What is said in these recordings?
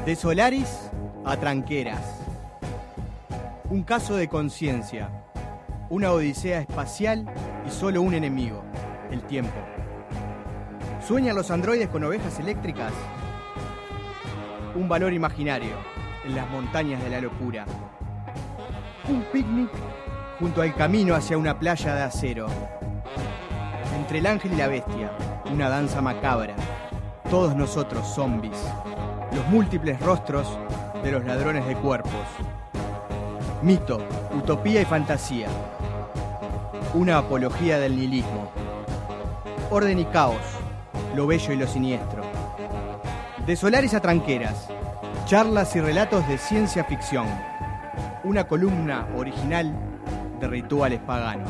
De Solaris a Tranqueras. Un caso de conciencia. Una odisea espacial y solo un enemigo: el tiempo. ¿Sueñan los androides con ovejas eléctricas? Un valor imaginario en las montañas de la locura. Un picnic junto al camino hacia una playa de acero. Entre el ángel y la bestia, una danza macabra. Todos nosotros zombies. Los múltiples rostros de los ladrones de cuerpos. Mito, utopía y fantasía. Una apología del nihilismo. Orden y caos, lo bello y lo siniestro. De Solaris a Tranqueras, charlas y relatos de ciencia ficción. Una columna original de rituales paganos.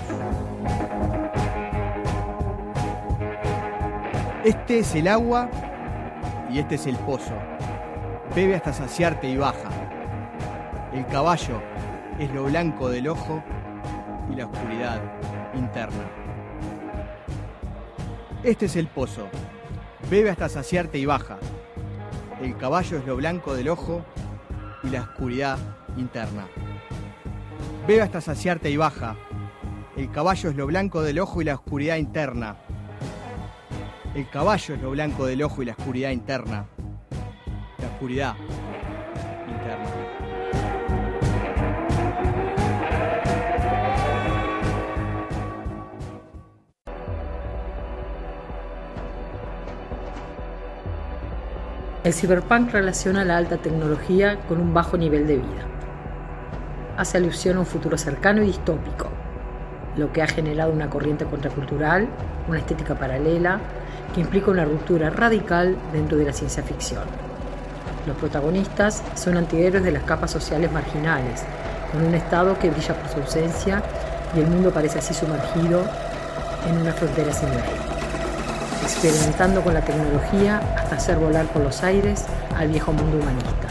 Este es el agua y este es el pozo. Bebe hasta saciarte y baja. El caballo es lo blanco del ojo y la oscuridad interna. Este es el pozo. Bebe hasta saciarte y baja. El caballo es lo blanco del ojo y la oscuridad interna. Bebe hasta saciarte y baja. El caballo es lo blanco del ojo y la oscuridad interna. El caballo es lo blanco del ojo y la oscuridad interna. La oscuridad interna. El cyberpunk relaciona la alta tecnología con un bajo nivel de vida. Hace alusión a un futuro cercano y distópico, lo que ha generado una corriente contracultural, una estética paralela, que implica una ruptura radical dentro de la ciencia ficción. Los protagonistas son antihéroes de las capas sociales marginales, con un estado que brilla por su ausencia y el mundo parece así sumergido en una frontera sin ley, experimentando con la tecnología hasta hacer volar por los aires al viejo mundo humanista.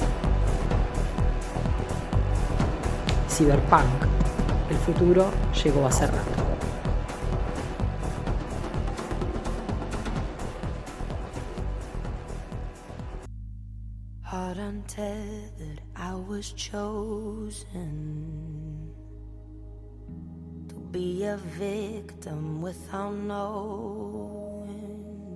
Cyberpunk, el futuro llegó hace rato. Heart untethered, I was chosen to be a victim without knowing.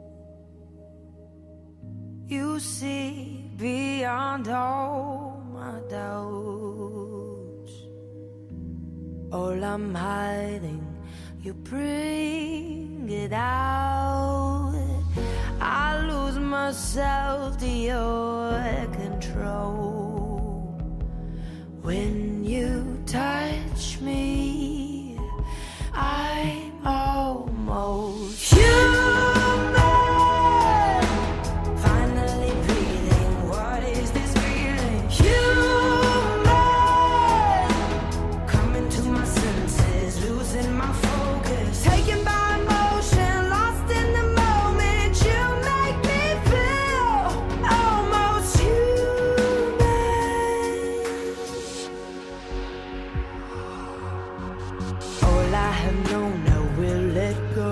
You see beyond all my doubts. All I'm hiding, you bring it out. I lose myself to your control. When you touch me, I'm almost human. Finally breathing, what is this feeling? Human. Coming to my senses, losing my focus. Taken by emotion, lost in the moment. You make me feel almost human. All I have known, I will let go.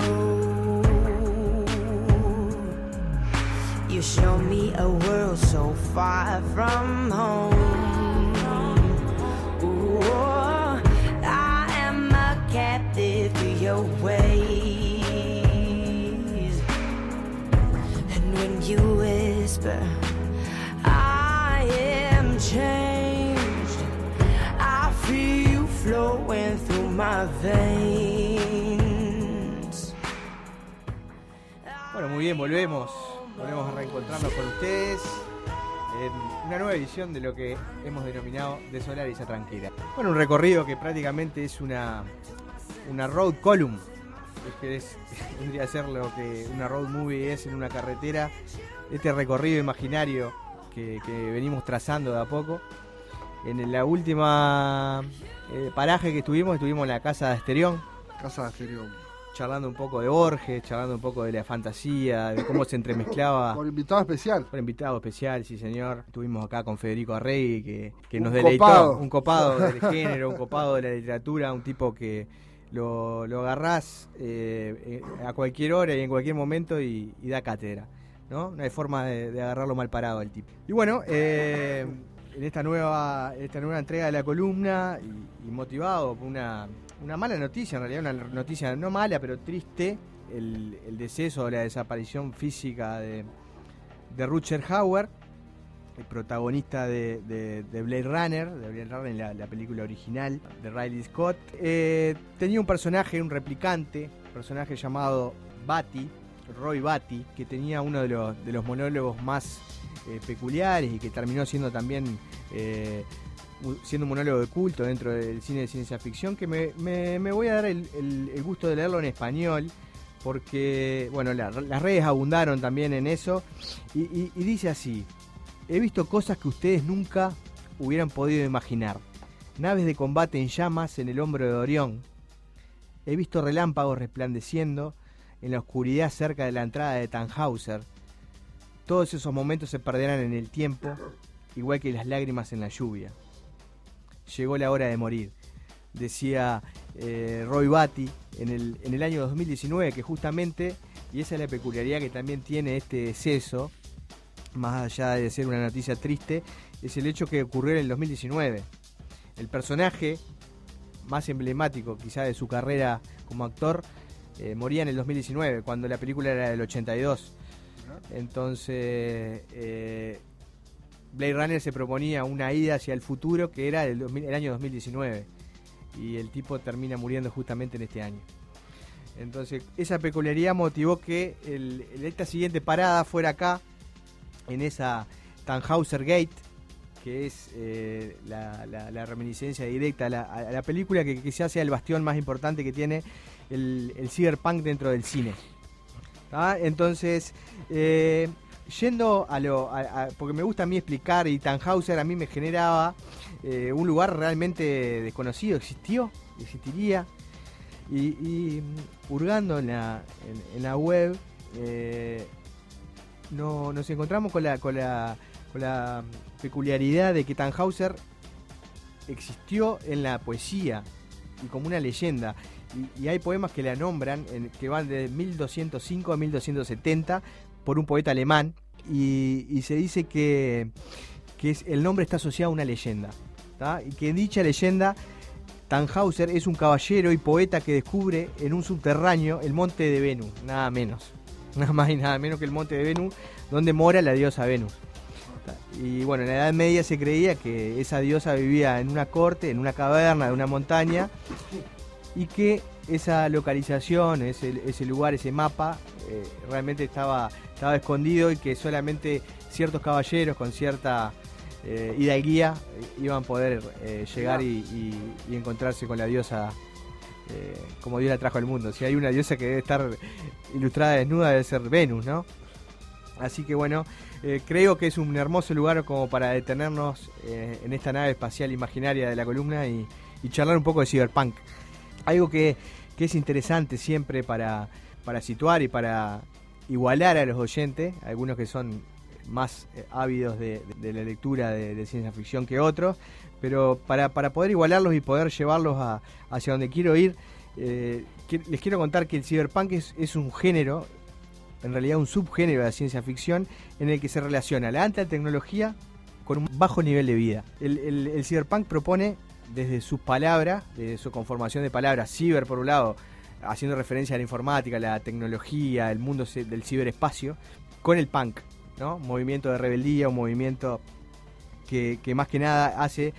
You show me a world so far from home. Ooh, I am a captive to your ways. And when you whisper, I am changed, I feel you flowing through my veins. Bueno, muy bien, volvemos a reencontrarnos con ustedes en una nueva edición de lo que hemos denominado De Solaris a Tranqueras. Bueno, un recorrido que prácticamente es una road column, vendría a ser lo que una road movie es en una carretera. Este recorrido imaginario que venimos trazando de a poco. En la última paraje que estuvimos en la Casa de Asterión. Charlando un poco de Borges, charlando un poco de la fantasía, de cómo se entremezclaba. Con invitado especial. Con invitado especial, sí señor. Estuvimos acá con Federico Arregui, que nos deleitó. Un copado del género, un copado de la literatura, un tipo que lo agarrás a cualquier hora y en cualquier momento y da cátedra. ¿no? No hay forma de agarrarlo mal parado el tipo. Y bueno, en esta nueva entrega de la columna, y motivado por una mala noticia, en realidad una noticia no mala, pero triste, el deceso o la desaparición física de Rutger Hauer, el protagonista de Blade Runner, la película original de Ridley Scott. Tenía un personaje, un replicante, un personaje llamado Batty, Roy Batty, que tenía uno de los monólogos más peculiares y que terminó siendo también siendo un monólogo de culto dentro del cine de ciencia ficción, que me voy a dar el gusto de leerlo en español, porque bueno, las redes abundaron también en eso, y dice así: he visto cosas que ustedes nunca hubieran podido imaginar. Naves de combate en llamas en el hombro de Orión. He visto relámpagos resplandeciendo en la oscuridad cerca de la entrada de Tannhauser. Todos esos momentos se perderán en el tiempo, igual que las lágrimas en la lluvia. Llegó la hora de morir, decía Roy Batty en el año 2019, que justamente, y esa es la peculiaridad que también tiene este deceso, más allá de ser una noticia triste, es el hecho que ocurrió en el 2019. El personaje más emblemático quizá de su carrera como actor moría en el 2019, cuando la película era del 82. Entonces Blade Runner se proponía una ida hacia el futuro que era el año 2019, y el tipo termina muriendo justamente en este año. Entonces esa peculiaridad motivó que esta siguiente parada fuera acá, en esa Tannhauser Gate, que es la reminiscencia directa a la película, que quizás sea el bastión más importante que tiene el cyberpunk dentro del cine. Entonces, yendo porque me gusta a mí explicar, y Tannhauser a mí me generaba un lugar realmente desconocido. ¿Existiría? Y hurgando en la web, nos encontramos con la peculiaridad de que Tannhauser existió en la poesía y como una leyenda, y hay poemas que la nombran, que van de 1205 a 1270 por un poeta alemán, y se dice que el nombre está asociado a una leyenda, ¿tá? Y que en dicha leyenda Tannhauser es un caballero y poeta que descubre en un subterráneo el monte de Venus, nada más y nada menos que el monte de Venus, donde mora la diosa Venus. Y bueno, en la Edad Media se creía que esa diosa vivía en una corte, en una caverna de una montaña, y que esa localización, ese lugar, ese mapa, realmente estaba escondido, y que solamente ciertos caballeros con cierta hidalguía iban a poder llegar y encontrarse con la diosa, como Dios la trajo al mundo. Si hay una diosa que debe estar ilustrada desnuda, debe ser Venus, ¿no? Así que bueno, creo que es un hermoso lugar como para detenernos en esta nave espacial imaginaria de la columna y charlar un poco de cyberpunk. Algo que es interesante siempre para situar y para igualar a los oyentes, algunos que son más ávidos de la lectura de ciencia ficción que otros, pero para poder igualarlos y poder llevarlos hacia donde quiero ir, les quiero contar que el cyberpunk es un género, en realidad un subgénero de la ciencia ficción, en el que se relaciona la alta tecnología con un bajo nivel de vida. El cyberpunk propone, desde sus palabras, desde su conformación de palabras, ciber por un lado, haciendo referencia a la informática, la tecnología, el mundo del ciberespacio, con el punk, ¿no? Un movimiento de rebeldía, un movimiento que más que nada hace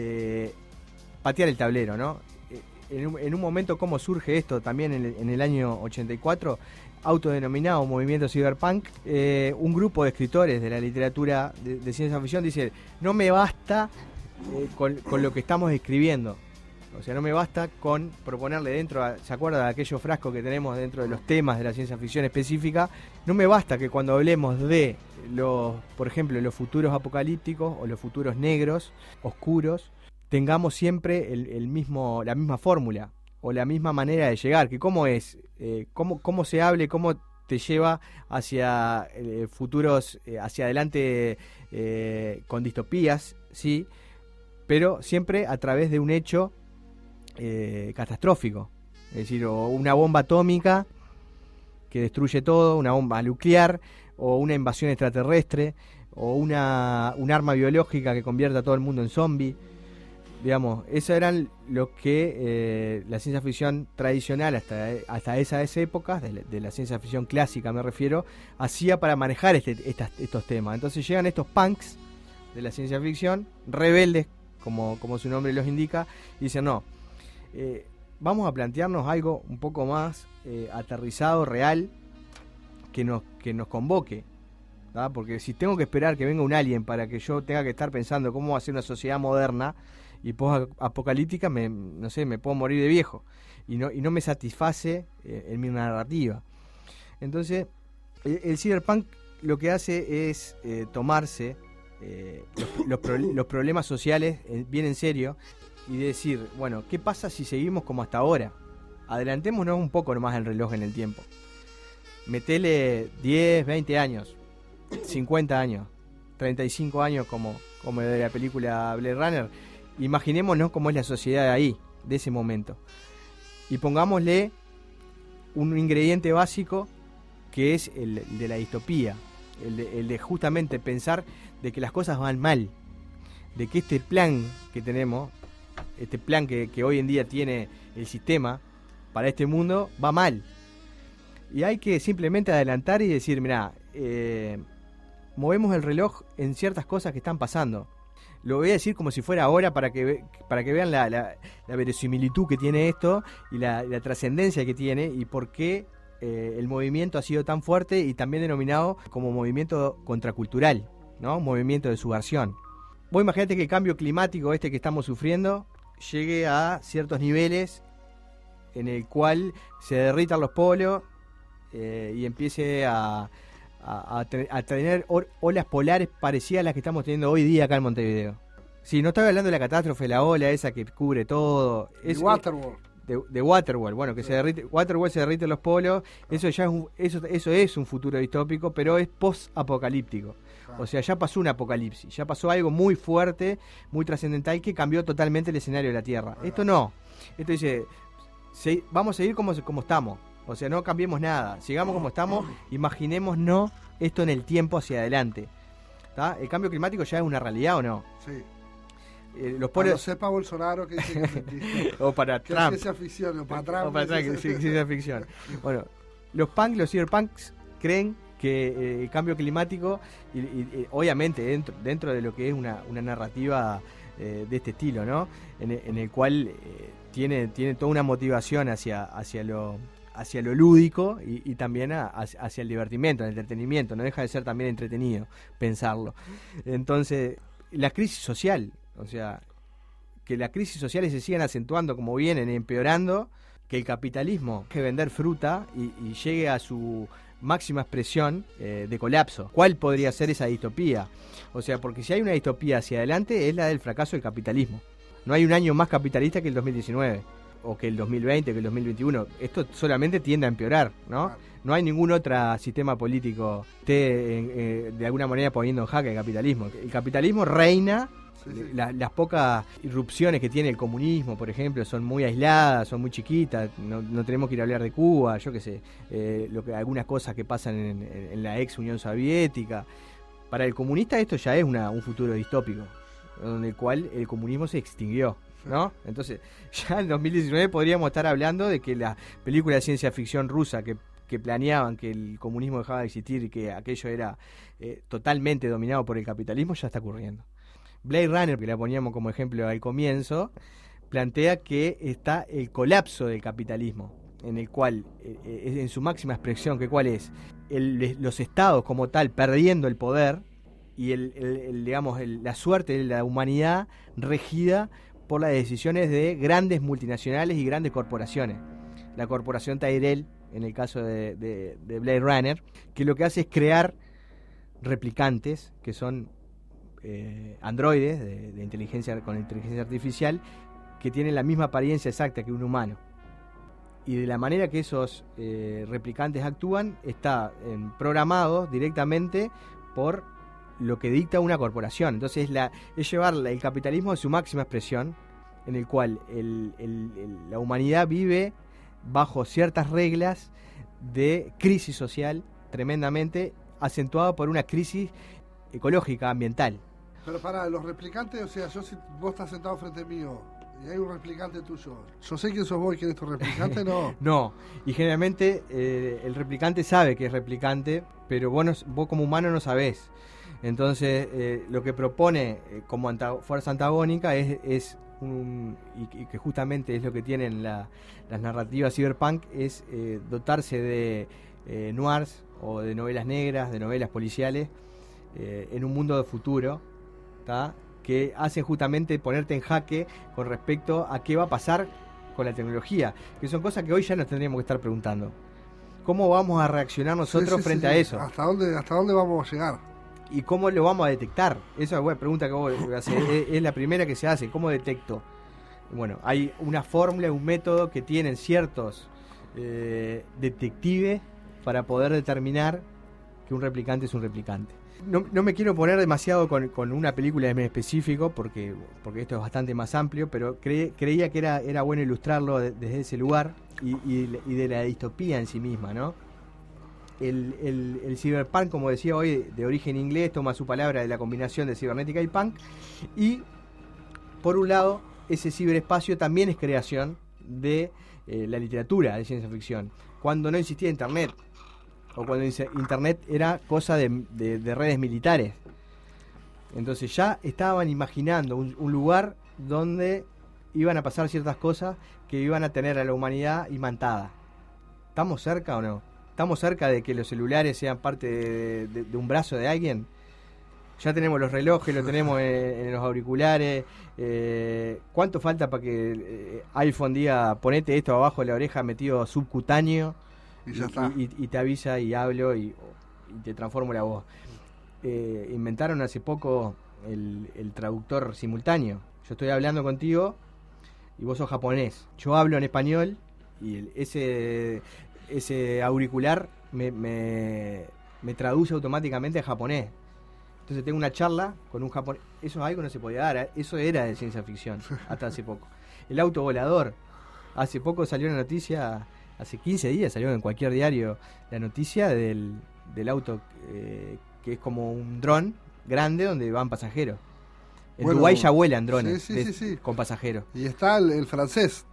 patear el tablero, ¿no? En un momento, ¿cómo surge esto? También en el año 84, autodenominado movimiento cyberpunk, un grupo de escritores de la literatura de ciencia ficción dice: no me basta con lo que estamos escribiendo, o sea, no me basta con proponerle dentro, ¿se acuerda de aquellos frascos que tenemos dentro de los temas de la ciencia ficción específica? No me basta que cuando hablemos de por ejemplo, los futuros apocalípticos o los futuros negros, oscuros, tengamos siempre la misma fórmula o la misma manera de llegar, que cómo es, cómo se hable, cómo te lleva hacia futuros, hacia adelante, con distopías, sí, pero siempre a través de un hecho catastrófico, es decir, o una bomba atómica que destruye todo, una bomba nuclear, o una invasión extraterrestre, o un arma biológica que convierta a todo el mundo en zombie. Digamos, eso eran lo que la ciencia ficción tradicional hasta esas épocas, de la ciencia ficción clásica me refiero, hacía para manejar estos temas. Entonces llegan estos punks de la ciencia ficción, rebeldes, como su nombre los indica, y dicen, no, vamos a plantearnos algo un poco más aterrizado, real, que nos convoque. ¿verdad? Porque si tengo que esperar que venga un alien para que yo tenga que estar pensando cómo va a ser una sociedad moderna y post-apocalíptica, me puedo morir de viejo. Y no me satisface en mi narrativa. Entonces, el cyberpunk lo que hace es tomarse los problemas sociales bien en serio y decir, bueno, ¿qué pasa si seguimos como hasta ahora? Adelantémonos un poco nomás el reloj en el tiempo. Metele 10, 20 años, 50 años, 35 años como de la película Blade Runner. Imaginémonos cómo es la sociedad de ahí, de ese momento. Y pongámosle un ingrediente básico que es el de la distopía, el de justamente pensar de que las cosas van mal, de que este plan que tenemos, este plan que hoy en día tiene el sistema para este mundo, va mal. Y hay que simplemente adelantar y decir, mirá, movemos el reloj en ciertas cosas que están pasando. Lo voy a decir como si fuera ahora para que vean la verosimilitud que tiene esto y la trascendencia que tiene y por qué el movimiento ha sido tan fuerte y también denominado como movimiento contracultural, ¿no? Movimiento de subversión. Vos imaginate que el cambio climático que estamos sufriendo llegue a ciertos niveles en el cual se derritan los polos y empiece a tener olas polares parecidas a las que estamos teniendo hoy día acá en Montevideo. Sí, no estaba hablando de la catástrofe, la ola esa que cubre todo. Es Waterworld. De Waterworld, bueno, que sí. Waterworld se derrite los polos, eso ya es un futuro distópico, pero es post-apocalíptico. O sea, ya pasó un apocalipsis, ya pasó algo muy fuerte, muy trascendental que cambió totalmente el escenario de la Tierra. Esto no. Esto dice, vamos a seguir como estamos. O sea, no cambiemos nada, sigamos como estamos, imaginémonos esto en el tiempo hacia adelante. ¿Tá? ¿El cambio climático ya es una realidad o no? Sí. Los polos... Lo sepa Bolsonaro que dice que o para Trump. Ciencia ficción, o para Trump. O para Trump, ciencia ficción. Bueno, los cyberpunks creen que el cambio climático, y obviamente dentro de lo que es una narrativa de este estilo, ¿no? En el cual tiene toda una motivación hacia lo lúdico y también hacia el divertimento, el entretenimiento. No deja de ser también entretenido pensarlo. Entonces, la crisis social, o sea, que las crisis sociales se sigan acentuando como vienen, empeorando, que el capitalismo que vender fruta y llegue a su máxima expresión de colapso. ¿Cuál podría ser esa distopía? O sea, porque si hay una distopía hacia adelante es la del fracaso del capitalismo. No hay un año más capitalista que el 2019. O que el 2020, que el 2021, esto solamente tiende a empeorar, ¿no? No hay ningún otro sistema político que esté de alguna manera poniendo en jaque el capitalismo. El capitalismo reina, sí. Las pocas irrupciones que tiene el comunismo, por ejemplo, son muy aisladas, son muy chiquitas, no tenemos que ir a hablar de Cuba, yo qué sé, algunas cosas que pasan en la ex Unión Soviética. Para el comunista esto ya es un futuro distópico, donde el cual el comunismo se extinguió, ¿no? Entonces, ya en 2019 podríamos estar hablando de que la película de ciencia ficción rusa que planeaban que el comunismo dejaba de existir y que aquello era totalmente dominado por el capitalismo, ya está ocurriendo. Blade Runner, que la poníamos como ejemplo al comienzo, plantea que está el colapso del capitalismo, en el cual, en su máxima expresión, que cuál es, los estados como tal perdiendo el poder y la suerte de la humanidad regida por las decisiones de grandes multinacionales y grandes corporaciones. La corporación Tyrell, en el caso de Blade Runner, que lo que hace es crear replicantes, que son androides de inteligencia con inteligencia artificial, que tienen la misma apariencia exacta que un humano. Y de la manera que esos replicantes actúan, está programado directamente por lo que dicta una corporación. Entonces es llevar el capitalismo a su máxima expresión, en el cual la humanidad vive bajo ciertas reglas de crisis social tremendamente acentuada por una crisis ecológica, ambiental. Pero para los replicantes, o sea, si vos estás sentado frente mío y hay un replicante tuyo, yo sé quién sos vos y quién es tu replicante, no. No, y generalmente el replicante sabe que es replicante, pero vos como humano no sabés. Entonces, lo que propone como fuerza antagónica es y que justamente es lo que tienen las narrativas cyberpunk, es dotarse de noirs o de novelas negras, de novelas policiales, en un mundo de futuro, ¿tá? Que hacen justamente ponerte en jaque con respecto a qué va a pasar con la tecnología, que son cosas que hoy ya nos tendríamos que estar preguntando. ¿Cómo vamos a reaccionar nosotros frente a eso? ¿Hasta dónde vamos a llegar? ¿Y cómo lo vamos a detectar? Esa es una buena pregunta que vos haces. Es la primera que se hace. ¿Cómo detecto? Bueno, hay una fórmula, un método que tienen ciertos detectives para poder determinar que un replicante es un replicante. No me quiero poner demasiado con una película en específico porque esto es bastante más amplio, pero creía que era bueno ilustrarlo desde ese lugar y de la distopía en sí misma, ¿no? El cyberpunk, como decía hoy, de origen inglés, toma su palabra de la combinación de cibernética y punk, y por un lado ese ciberespacio también es creación de la literatura de ciencia ficción, cuando no existía internet, o cuando internet era cosa de redes militares. Entonces ya estaban imaginando un lugar donde iban a pasar ciertas cosas que iban a tener a la humanidad imantada. ¿Estamos cerca o no? ¿Estamos cerca de que los celulares sean parte de un brazo de alguien? Ya tenemos los relojes, lo tenemos en los auriculares. ¿Cuánto falta para que iPhone diga ponete esto abajo de la oreja metido subcutáneo? Y ya está. Y te avisa y hablo y te transformo la voz. Inventaron hace poco el traductor simultáneo. Yo estoy hablando contigo y vos sos japonés. Yo hablo en español y ese auricular me traduce automáticamente a japonés. Entonces tengo una charla con un japonés. Eso es algo que no se podía dar. Eso era de ciencia ficción hasta hace poco. El auto volador. Hace poco salió una noticia, hace 15 días salió en cualquier diario la noticia del auto que es como un dron grande donde van pasajeros. En Dubái ya vuelan drones sí. con pasajeros. Y está el francés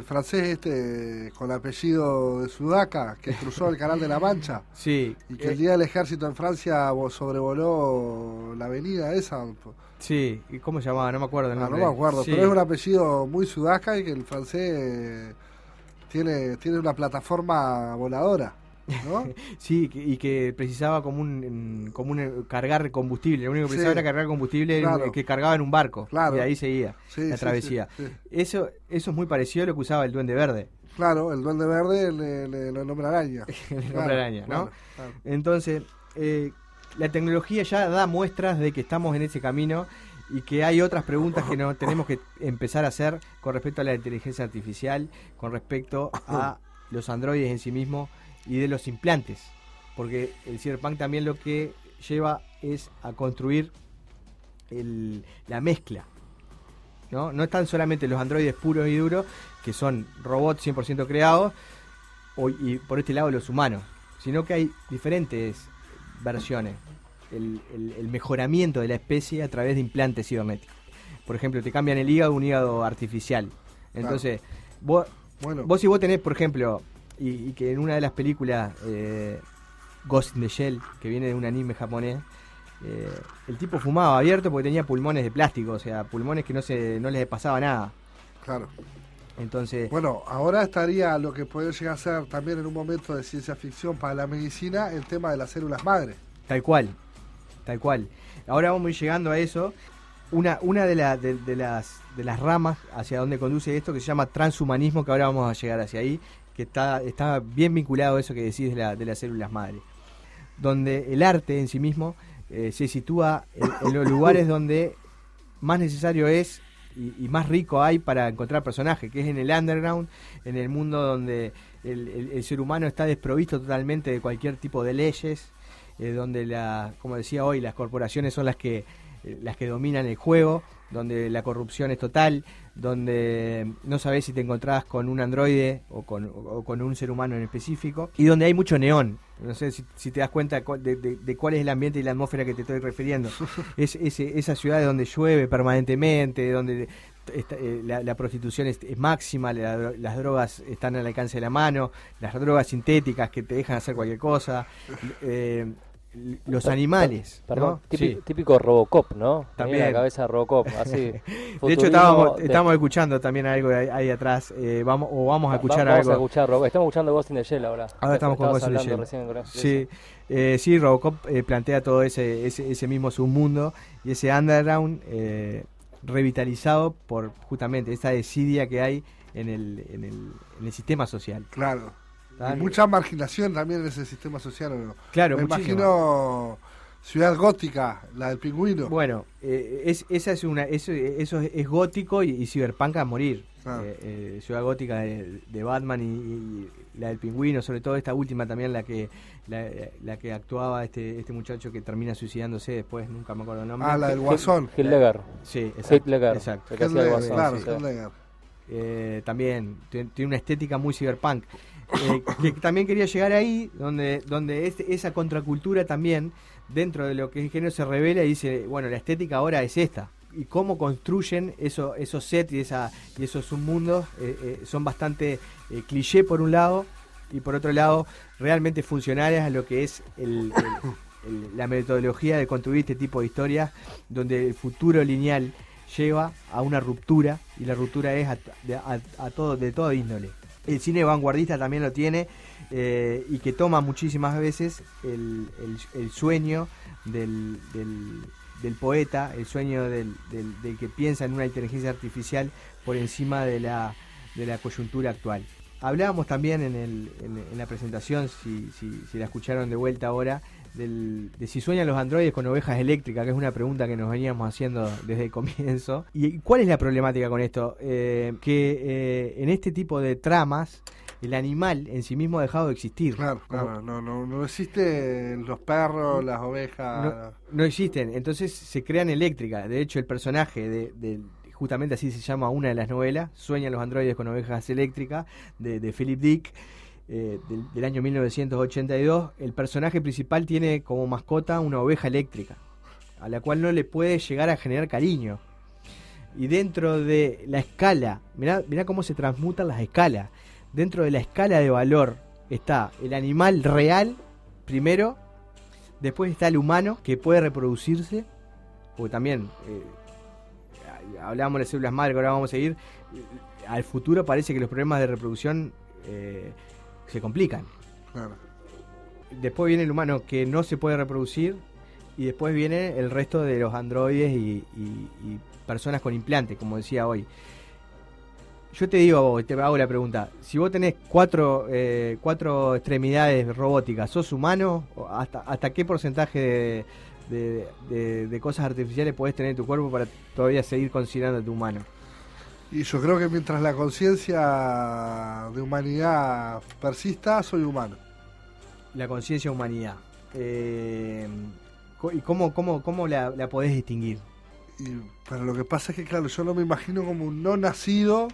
con apellido de Sudaca, que cruzó el Canal de la Mancha. Sí. Y que el día del ejército en Francia sobrevoló la avenida esa. Sí, ¿y cómo se llamaba? No me acuerdo el nombre. No me acuerdo, sí. Pero es un apellido muy Sudaca y que el francés tiene una plataforma voladora, ¿no? Sí, y que precisaba como un cargar combustible. Lo único que precisaba era cargar combustible, claro, que cargaba en un barco. Claro. Y ahí seguía la travesía. Sí. Eso es muy parecido a lo que usaba el Duende Verde. Claro, el Duende Verde, el Hombre Araña. El Hombre Araña, ¿no? Claro. Entonces, la tecnología ya da muestras de que estamos en ese camino y que hay otras preguntas que no tenemos que empezar a hacer con respecto a la inteligencia artificial, con respecto a los androides en sí mismos y de los implantes, porque el cyberpunk también lo que lleva es a construir la mezcla, ¿no? No están solamente los androides puros y duros, que son robots 100% creados, y por este lado los humanos, sino que hay diferentes versiones, el mejoramiento de la especie a través de implantes cibernéticos. Por ejemplo, te cambian el hígado a un hígado artificial. Entonces, claro, vos si vos tenés, por ejemplo, y que en una de las películas Ghost in the Shell, que viene de un anime japonés, el tipo fumaba abierto porque tenía pulmones de plástico, o sea, pulmones que no les pasaba nada. Claro. Entonces, bueno, ahora estaría lo que puede llegar a ser también en un momento de ciencia ficción para la medicina, el tema de las células madre. Tal cual. Ahora vamos a ir llegando a eso. Una de las ramas hacia donde conduce esto, que se llama transhumanismo, que ahora vamos a llegar hacia ahí, que está bien vinculado a eso que decís de las células madre, donde el arte en sí mismo se sitúa en los lugares donde más necesario es y más rico hay para encontrar personajes, que es en el underground, en el mundo donde el ser humano está desprovisto totalmente de cualquier tipo de leyes, donde como decía hoy, las corporaciones son las que las que dominan el juego, donde la corrupción es total, donde no sabés si te encontrás con un androide o con un ser humano en específico, y donde hay mucho neón. No sé si te das cuenta de cuál es el ambiente y la atmósfera que te estoy refiriendo. Esa ciudad donde llueve permanentemente, donde la prostitución es máxima, las drogas están al alcance de la mano, las drogas sintéticas que te dejan hacer cualquier cosa, los animales. Perdón, ¿no? típico Robocop, ¿no? También. Tenía la cabeza Robocop, así. De hecho, estábamos escuchando también algo ahí atrás. Vamos a escuchar vamos algo. a escuchar Robocop. Estamos escuchando Ghost in the Shell ahora. Ahora estamos con Ghost in the Shell. Sí, Robocop plantea todo ese mismo submundo y ese underground revitalizado por justamente esa desidia que hay en el sistema social. Claro. Y mucha marginación también en ese sistema social, ¿no? Claro, me muchísimo. Imagino Ciudad Gótica, la del Pingüino. Bueno, eso es gótico y cyberpunk a morir. Ah. Ciudad Gótica de Batman y la del Pingüino, sobre todo esta última también, la que actuaba este muchacho que termina suicidándose después, nunca me acuerdo el nombre. La del Guasón. Heath Ledger. Sí, Heath Ledger. Exacto. El que hacía el Guasón, Claro, sí. Heath Ledger. También tiene una estética muy cyberpunk. Que también quería llegar ahí, donde esa contracultura también, dentro de lo que es el género, se revela y dice, bueno, la estética ahora es esta. Y cómo construyen esos sets y esos submundos son bastante cliché por un lado, y por otro lado realmente funcionales a lo que es la metodología de construir este tipo de historias, donde el futuro lineal lleva a una ruptura, y la ruptura es de toda índole. El cine vanguardista también lo tiene, y que toma muchísimas veces el sueño del poeta, el sueño del que piensa en una inteligencia artificial por encima de la coyuntura actual. Hablábamos también en la presentación, si la escucharon de vuelta ahora, de si sueñan los androides con ovejas eléctricas, que es una pregunta que nos veníamos haciendo desde el comienzo. ¿Y cuál es la problemática con esto? Que en este tipo de tramas el animal en sí mismo ha dejado de existir. Claro, no existen los perros, las ovejas. No existen, entonces se crean eléctricas. De hecho, el personaje justamente así se llama una de las novelas, Sueñan los androides con ovejas eléctricas, de Philip Dick, del año 1982. El personaje principal tiene como mascota una oveja eléctrica, a la cual no le puede llegar a generar cariño. Y dentro de la escala, mirá cómo se transmutan las escalas. Dentro de la escala de valor está el animal real, primero, después está el humano, que puede reproducirse, porque también hablábamos de células madre, que ahora vamos a seguir. Al futuro parece que los problemas de reproducción se complican. Claro. Después viene el humano que no se puede reproducir, y después viene el resto de los androides y personas con implantes, como decía hoy. Yo te digo a vos, te hago la pregunta, si vos tenés cuatro extremidades robóticas, ¿sos humano? ¿Hasta qué porcentaje de cosas artificiales podés tener en tu cuerpo para todavía seguir considerándote humano? Y yo creo que mientras la conciencia de humanidad persista, soy humano. La conciencia de humanidad. ¿Y cómo la podés distinguir? Pero lo que pasa es que, claro, yo no me imagino como un no nacido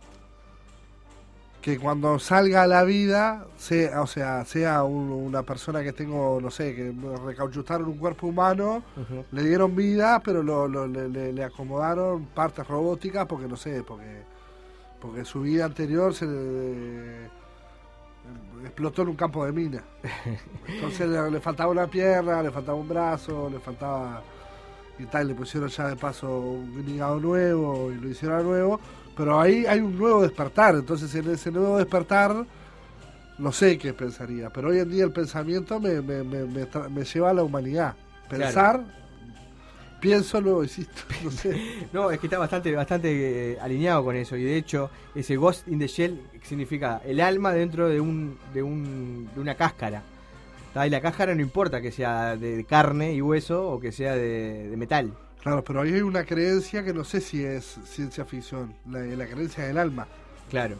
que cuando salga a la vida sea una persona que tengo, no sé, que recauchutaron un cuerpo humano, Uh-huh. le dieron vida, pero le acomodaron partes robóticas porque no sé, porque su vida anterior se explotó en un campo de mina. Entonces le faltaba una pierna, le faltaba un brazo, le faltaba y tal, le pusieron ya de paso un hígado nuevo y lo hicieron a nuevo. Pero ahí hay un nuevo despertar, entonces en ese nuevo despertar no sé qué pensaría, pero hoy en día el pensamiento me lleva a la humanidad. Pensar, claro. Pienso, luego existo, no sé. No, es que está bastante alineado con eso, y de hecho ese Ghost in the Shell significa el alma dentro de una cáscara. Y la cáscara no importa que sea de carne y hueso o que sea de metal. Claro, pero ahí hay una creencia que no sé si es ciencia ficción, la creencia del alma. Claro.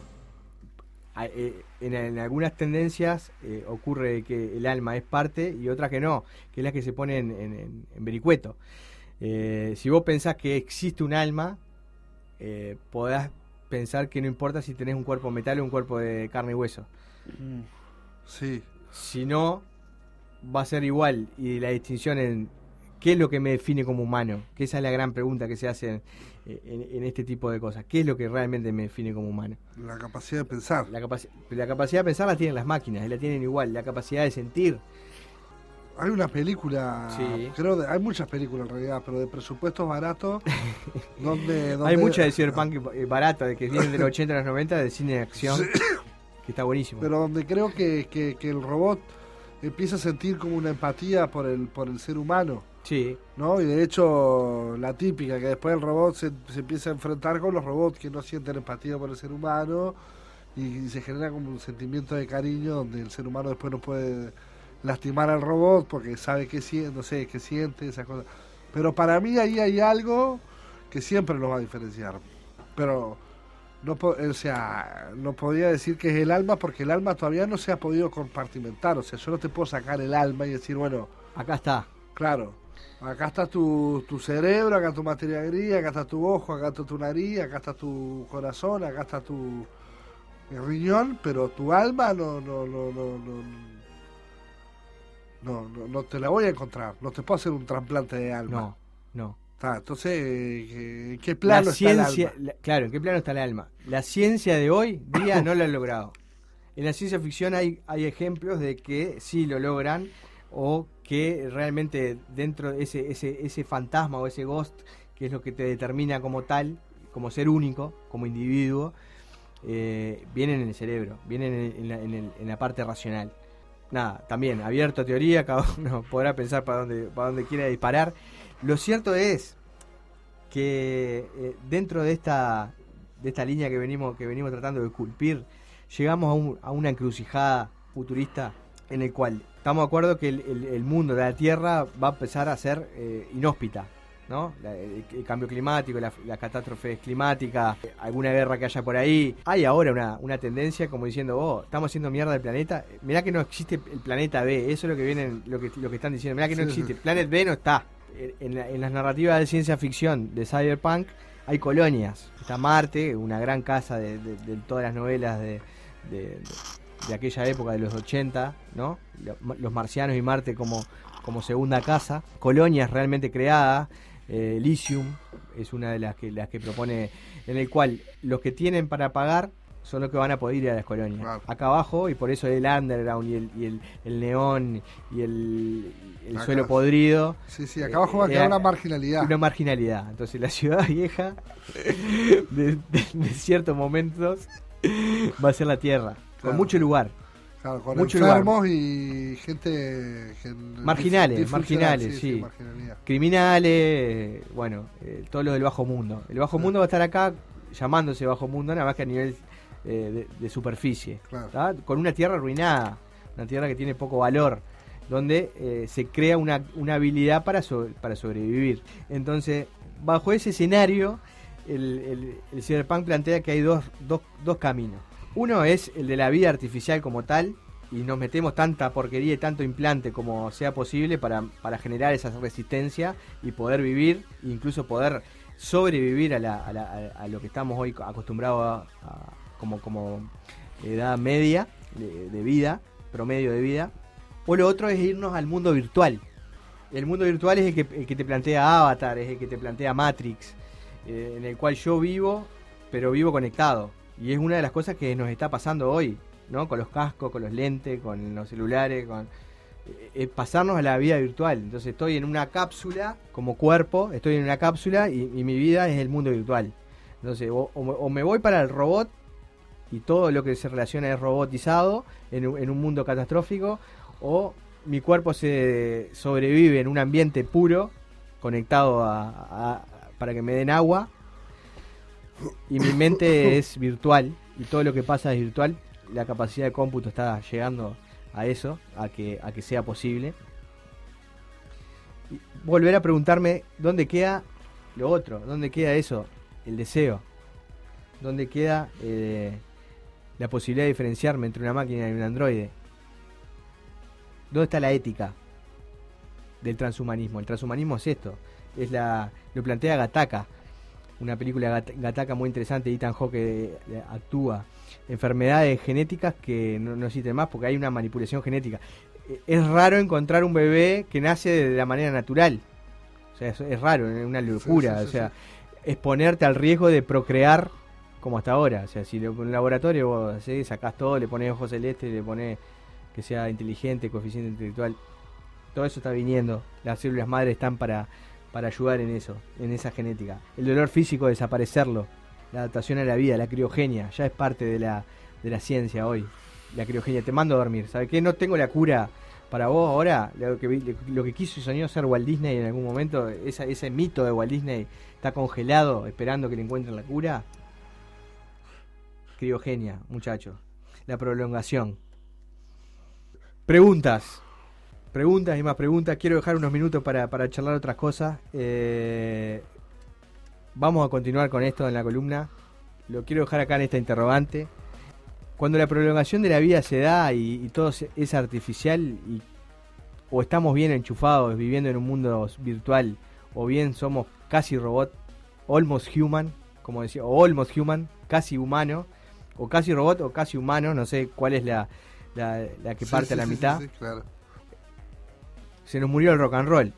En algunas tendencias ocurre que el alma es parte y otras que no, que es la que se pone en vericueto. Si vos pensás que existe un alma, podrás pensar que no importa si tenés un cuerpo metal o un cuerpo de carne y hueso. Sí. Si no, va a ser igual. Y la distinción en qué es lo que me define como humano, que esa es la gran pregunta que se hace en este tipo de cosas. ¿Qué es lo que realmente me define como humano? La capacidad de pensar. La capacidad de pensar la tienen las máquinas, y la tienen igual. La capacidad de sentir. Hay una película, Sí. hay muchas películas en realidad, pero de presupuestos baratos, donde Hay mucha de cyberpunk barata, de que vienen de los 80 a los 90, de cine de acción, Sí. que está buenísimo. pero donde creo que el robot empieza a sentir como una empatía por el ser humano, Sí, ¿no? Y de hecho, la típica, que después el robot se empieza a enfrentar con los robots que no sienten empatía por el ser humano, y se genera como un sentimiento de cariño donde el ser humano después no puede lastimar al robot porque sabe que siente, no sé, que siente esas cosas. Pero para mí ahí hay algo que siempre nos va a diferenciar. Pero no, o sea, no podría decir que es el alma porque el alma todavía no se ha podido compartimentar. O sea, yo no te puedo sacar el alma y decir, bueno, acá está. claro, acá está tu cerebro, acá tu materia gris, acá está tu ojo, acá está tu nariz, acá está tu corazón, acá está tu riñón, pero tu alma no te la voy a encontrar. No te puedo hacer un trasplante de alma. No. Entonces, ¿en qué plano La está el ciencia, alma? claro, ¿en qué plano está el alma? La ciencia de hoy día no lo ha logrado. En la ciencia ficción hay ejemplos de que sí lo logran, o que realmente dentro de ese fantasma o ese ghost, que es lo que te determina como tal, como ser único, como individuo, vienen en el cerebro, vienen en la parte racional. Nada, también abierto a teoría, cada uno podrá pensar para dónde quiera disparar. Lo cierto es que dentro de esta línea que venimos tratando de esculpir, llegamos a una encrucijada futurista en el cual estamos de acuerdo que el mundo de la Tierra va a empezar a ser inhóspita, ¿no? El cambio climático, la catástrofe climática, alguna guerra que haya por ahí. Hay ahora una tendencia como diciendo, estamos haciendo mierda del planeta. Mirá que no existe el planeta B. Eso es lo que vienen, lo que están diciendo. Mirá que no existe. El Planet B no está. En las narrativas de ciencia ficción de cyberpunk hay colonias. Está Marte, una gran casa de todas las novelas de aquella época de los 80, ¿no? Los marcianos y Marte como segunda casa. Colonias realmente creadas. Elysium es una de las que propone, en el cual los que tienen para pagar son los que van a poder ir a las colonias. Claro. Acá abajo, y por eso el underground y el neón y el suelo podrido. Sí, acá abajo va a quedar una marginalidad. Una marginalidad. Entonces la ciudad vieja de ciertos momentos va a ser la tierra, claro, con mucho lugar. Claro, con mucho enfermos lugar. Y gente marginales, sí. Criminales, bueno, todo lo del bajo mundo. El bajo mundo va a estar acá llamándose bajo mundo, nada más que a nivel de superficie, claro, con una tierra arruinada, una tierra que tiene poco valor, donde se crea una habilidad para sobrevivir. Entonces, bajo ese escenario, el cyberpunk plantea que hay dos caminos. Uno es el de la vida artificial como tal, y nos metemos tanta porquería y tanto implante como sea posible para generar esa resistencia y poder vivir, incluso poder sobrevivir a lo que estamos hoy acostumbrados a como edad media de vida, promedio de vida. O lo otro es irnos al mundo virtual. El mundo virtual es el que te plantea Avatar, es el que te plantea Matrix, en el cual yo vivo, pero vivo conectado. Y es una de las cosas que nos está pasando hoy, ¿no? Con los cascos, con los lentes, con los celulares, pasarnos a la vida virtual. Entonces estoy en una cápsula, como cuerpo, estoy en una cápsula y mi vida es el mundo virtual. Entonces o me voy para el robot y todo lo que se relaciona es robotizado en un mundo catastrófico, o mi cuerpo se sobrevive en un ambiente puro, conectado para que me den agua, y mi mente es virtual y todo lo que pasa es virtual. La capacidad de cómputo está llegando a eso, a que sea posible. Y volver a preguntarme dónde queda lo otro, dónde queda eso, el deseo, dónde queda la posibilidad de diferenciarme entre una máquina y un androide. ¿Dónde está la ética del transhumanismo? El transhumanismo es esto, lo plantea Gattaca, una película Gattaca muy interesante. Ethan Hawke actúa. Enfermedades genéticas que no existen más porque hay una manipulación genética. Es raro encontrar un bebé que nace de la manera natural. O sea, es raro, es una locura. Sí, o sea, exponerte al riesgo de procrear como hasta ahora. O sea, si en un laboratorio vos sacás todo, le pones ojos celestes, le pones que sea inteligente, coeficiente intelectual, todo eso está viniendo. Las células madre están para ayudar en eso, en esa genética. El dolor físico, desaparecerlo. La adaptación a la vida, la criogenia, ya es parte de la ciencia hoy. La criogenia, te mando a dormir. ¿Sabes qué? No tengo la cura para vos ahora. Lo que quiso y soñó ser Walt Disney en algún momento, ese mito de Walt Disney está congelado esperando que le encuentren la cura. Criogenia, muchachos. La prolongación. Preguntas y más preguntas. Quiero dejar unos minutos para charlar otras cosas. Vamos a continuar con esto en la columna. Lo quiero dejar acá en esta interrogante. Cuando la prolongación de la vida se da y todo es artificial, o estamos bien enchufados viviendo en un mundo virtual, o bien somos casi robot, almost human, como decía, o almost human, casi humano, o casi robot o casi humano, no sé cuál es la que parte a la mitad. Sí, claro. Se nos murió el rock and roll.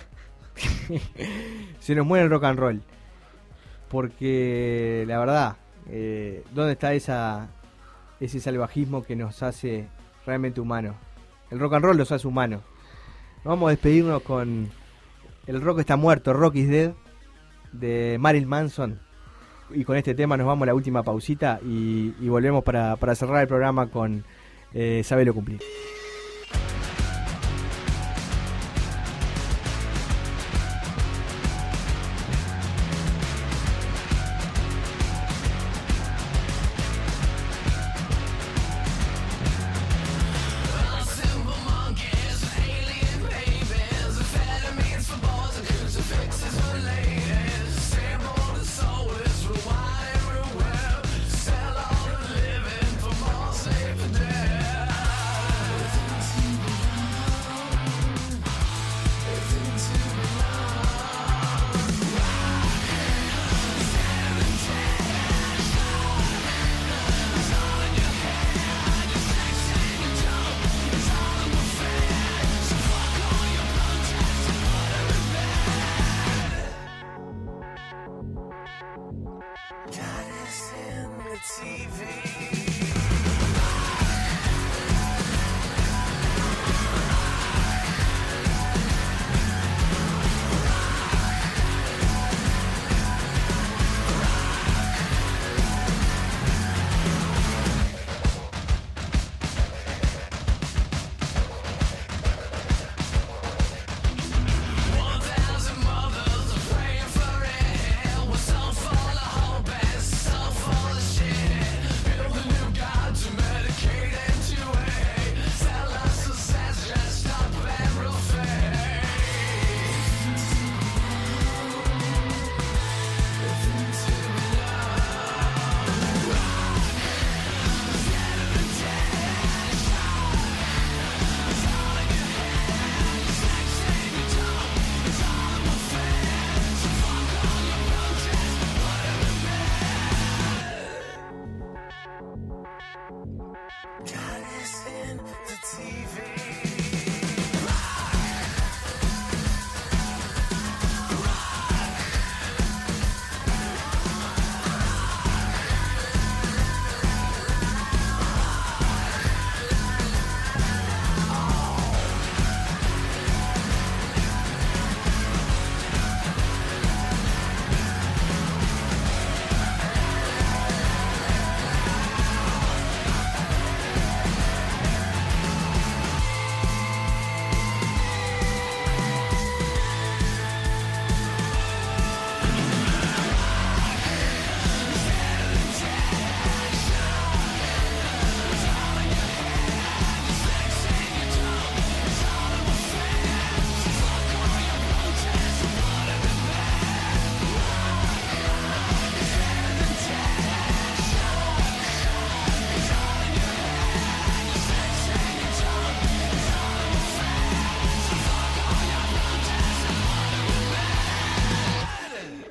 Se nos muere el rock and roll. Porque la verdad, ¿dónde está ese salvajismo que nos hace realmente humanos? El rock and roll los hace humanos. Vamos a despedirnos con El rock está muerto, Rock is Dead, de Marilyn Manson. Y con este tema nos vamos a la última pausita y volvemos para cerrar el programa con Sabelo Cumplir.